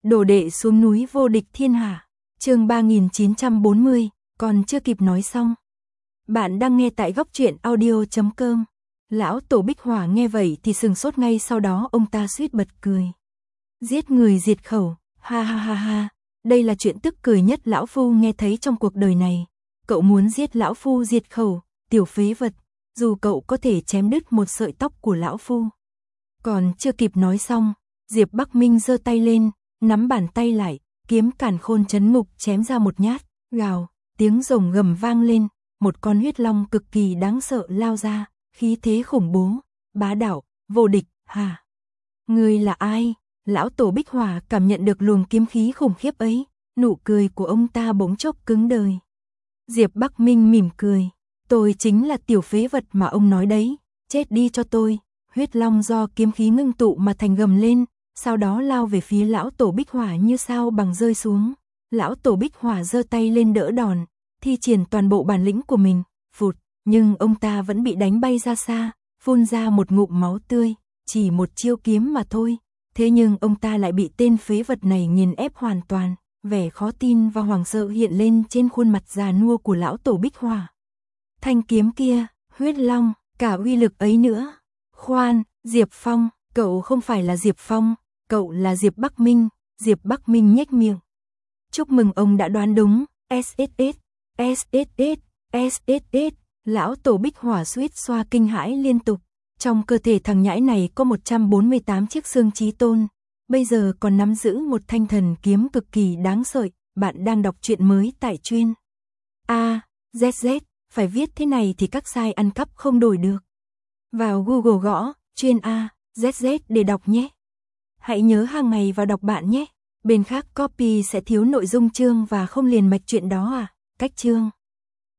Đồ đệ xuống núi vô địch thiên hạ. Chương 3940, còn chưa kịp nói xong. Bạn đang nghe tại góc truyện audio.com. Lão Tổ Bích Hỏa nghe vậy thì sừng sốt, ngay sau đó ông ta suýt bật cười. Giết người diệt khẩu, ha ha ha ha, đây là chuyện tức cười nhất lão phu nghe thấy trong cuộc đời này. Cậu muốn giết lão phu diệt khẩu, tiểu phế vật, dù cậu có thể chém đứt một sợi tóc của lão phu. Còn chưa kịp nói xong, Diệp Bắc Minh giơ tay lên, nắm bàn tay lại, kiếm càn khôn chấn ngục chém ra một nhát, gào, tiếng rồng gầm vang lên, một con huyết long cực kỳ đáng sợ lao ra, khí thế khủng bố, bá đạo, vô địch, hả? Ngươi là ai? Lão Tổ Bích Hỏa cảm nhận được luồng kiếm khí khủng khiếp ấy, nụ cười của ông ta bỗng chốc cứng đờ. Diệp Bắc Minh mỉm cười, tôi chính là tiểu phế vật mà ông nói đấy, chết đi cho tôi. Huyết long do kiếm khí ngưng tụ mà thành gầm lên, sau đó lao về phía lão Tổ Bích Hỏa như sao bằng rơi xuống. Lão Tổ Bích Hỏa giơ tay lên đỡ đòn, thi triển toàn bộ bản lĩnh của mình, phụt, nhưng ông ta vẫn bị đánh bay ra xa, phun ra một ngụm máu tươi, chỉ một chiêu kiếm mà thôi. Thế nhưng ông ta lại bị tên phế vật này nghiền ép hoàn toàn, vẻ khó tin và hoảng sợ hiện lên trên khuôn mặt già nua của lão Tổ Bích Hỏa. Thanh kiếm kia, huyết long, cả uy lực ấy nữa. Khoan, Diệp Phong, cậu không phải là Diệp Phong, cậu là Diệp Bắc Minh. Diệp Bắc Minh nhếch miệng. Chúc mừng ông đã đoán đúng, SSS, SSS, SSS. Lão Tổ Bích Hỏa suýt xoa kinh hãi liên tục. Trong cơ thể thằng nhãi này có 148 chiếc xương chí tôn, bây giờ còn nắm giữ một thanh thần kiếm cực kỳ đáng sợ. Bạn đang đọc truyện mới tại Chuyên ZZ, phải viết thế này thì các site ăn cắp không đổi được. Vào Google gõ Chuyên ZZ để đọc nhé. Hãy nhớ hàng ngày vào đọc bạn nhé. Bên khác copy sẽ thiếu nội dung chương và không liền mạch chuyện đó à. Cách chương